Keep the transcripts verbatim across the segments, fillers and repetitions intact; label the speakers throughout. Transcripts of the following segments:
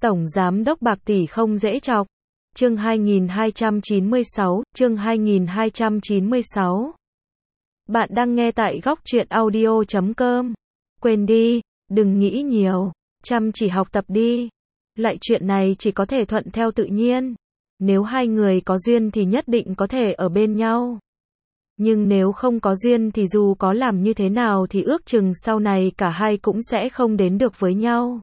Speaker 1: Tổng Giám đốc bạc tỷ không dễ chọc. Chương hai nghìn hai trăm chín mươi sáu, chương hai nghìn hai trăm chín mươi sáu. Bạn đang nghe tại góc truyện audio chấm com. Quên đi, đừng nghĩ nhiều, chăm chỉ học tập đi. Lại chuyện này chỉ có thể thuận theo tự nhiên. Nếu hai người có duyên thì nhất định có thể ở bên nhau. Nhưng nếu không có duyên thì dù có làm như thế nào thì ước chừng sau này cả hai cũng sẽ không đến được với nhau.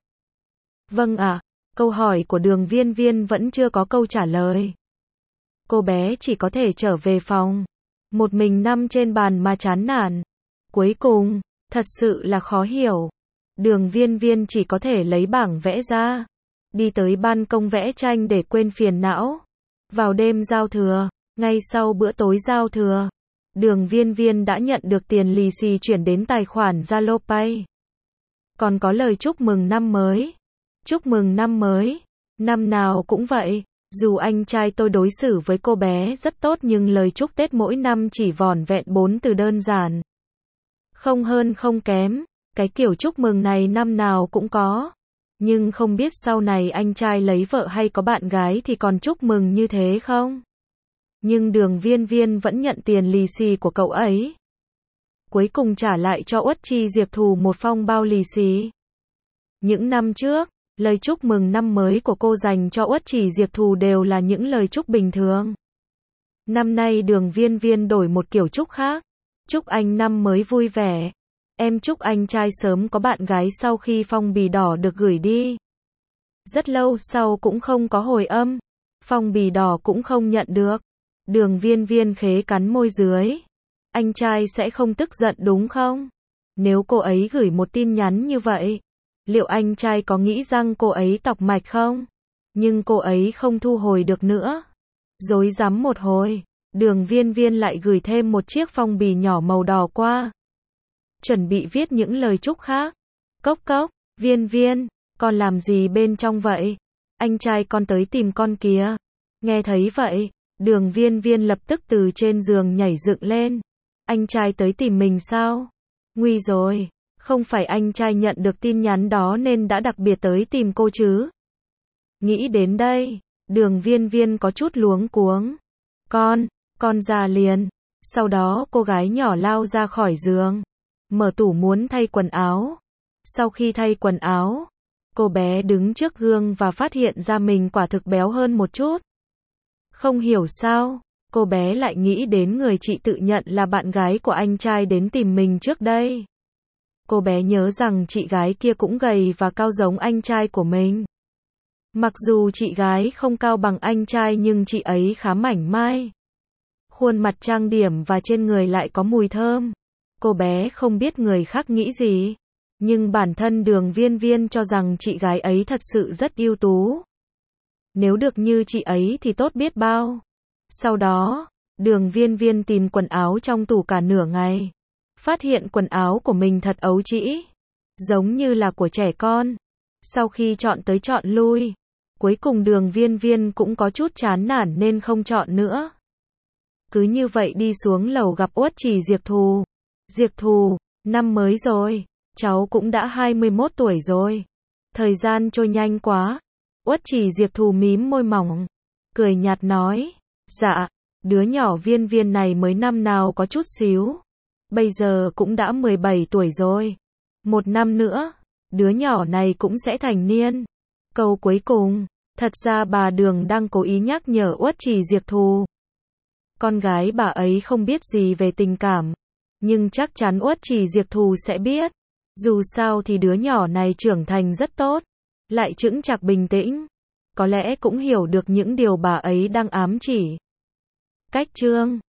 Speaker 1: Vâng ạ, câu hỏi của Đường Viên Viên vẫn chưa có câu trả lời. Cô bé chỉ có thể trở về phòng, một mình nằm trên bàn mà chán nản. Cuối cùng, thật sự là khó hiểu. Đường Viên Viên chỉ có thể lấy bảng vẽ ra, đi tới ban công vẽ tranh để quên phiền não. Vào đêm giao thừa, ngay sau bữa tối giao thừa, Đường Viên Viên đã nhận được tiền lì xì chuyển đến tài khoản Zalo Pay. Còn có lời chúc mừng năm mới. Chúc mừng năm mới. Năm nào cũng vậy, dù anh trai tôi đối xử với cô bé rất tốt nhưng lời chúc Tết mỗi năm chỉ vỏn vẹn bốn từ đơn giản. Không hơn không kém, cái kiểu chúc mừng này năm nào cũng có. Nhưng không biết sau này anh trai lấy vợ hay có bạn gái thì còn chúc mừng như thế không? Nhưng Đường Viên Viên vẫn nhận tiền lì xì của cậu ấy. Cuối cùng trả lại cho Uất Chi Diệp Thù một phong bao lì xì. Những năm trước, lời chúc mừng năm mới của cô dành cho Uất Chỉ Diệp Thù đều là những lời chúc bình thường. Năm nay Đường Viên Viên đổi một kiểu chúc khác. Chúc anh năm mới vui vẻ. Em chúc anh trai sớm có bạn gái sau khi phong bì đỏ được gửi đi. Rất lâu sau cũng không có hồi âm. Phong bì đỏ cũng không nhận được. Đường Viên Viên khế cắn môi dưới. Anh trai sẽ không tức giận đúng không? Nếu cô ấy gửi một tin nhắn như vậy, liệu anh trai có nghĩ rằng cô ấy tọc mạch không? Nhưng cô ấy không thu hồi được nữa. Rối rắm một hồi, Đường Viên Viên lại gửi thêm một chiếc phong bì nhỏ màu đỏ qua. Chuẩn bị viết những lời chúc khác. Cốc cốc, Viên Viên, con làm gì bên trong vậy? Anh trai con tới tìm con kìa. Nghe thấy vậy, Đường Viên Viên lập tức từ trên giường nhảy dựng lên. Anh trai tới tìm mình sao? Nguy rồi, không phải anh trai nhận được tin nhắn đó nên đã đặc biệt tới tìm cô chứ? Nghĩ đến đây, Đường Viên Viên có chút luống cuống. Con, con ra liền. Sau đó cô gái nhỏ lao ra khỏi giường, mở tủ muốn thay quần áo. Sau khi thay quần áo, cô bé đứng trước gương và phát hiện ra mình quả thực béo hơn một chút. Không hiểu sao, cô bé lại nghĩ đến người chị tự nhận là bạn gái của anh trai đến tìm mình trước đây. Cô bé nhớ rằng chị gái kia cũng gầy và cao giống anh trai của mình. Mặc dù chị gái không cao bằng anh trai nhưng chị ấy khá mảnh mai. Khuôn mặt trang điểm và trên người lại có mùi thơm. Cô bé không biết người khác nghĩ gì, nhưng bản thân Đường Viên Viên cho rằng chị gái ấy thật sự rất ưu tú. Nếu được như chị ấy thì tốt biết bao. Sau đó, Đường Viên Viên tìm quần áo trong tủ cả nửa ngày. Phát hiện quần áo của mình thật ấu trĩ, giống như là của trẻ con. Sau khi chọn tới chọn lui, cuối cùng Đường Viên Viên cũng có chút chán nản nên không chọn nữa. Cứ như vậy đi xuống lầu gặp Uất Chỉ Diệp Thù. Diệp Thù, năm mới rồi, cháu cũng đã hai mươi mốt tuổi rồi. Thời gian trôi nhanh quá. Uất Chỉ Diệp Thù mím môi mỏng, cười nhạt nói, dạ, đứa nhỏ Viên Viên này mới năm nào có chút xíu. Bây giờ cũng đã mười bảy tuổi rồi. Một năm nữa, đứa nhỏ này cũng sẽ thành niên. Câu cuối cùng, thật ra bà Đường đang cố ý nhắc nhở Uất Chỉ Diệp Thù. Con gái bà ấy không biết gì về tình cảm, nhưng chắc chắn Uất Chỉ Diệp Thù sẽ biết. Dù sao thì đứa nhỏ này trưởng thành rất tốt, lại chững chạc bình tĩnh. Có lẽ cũng hiểu được những điều bà ấy đang ám chỉ. Cách chương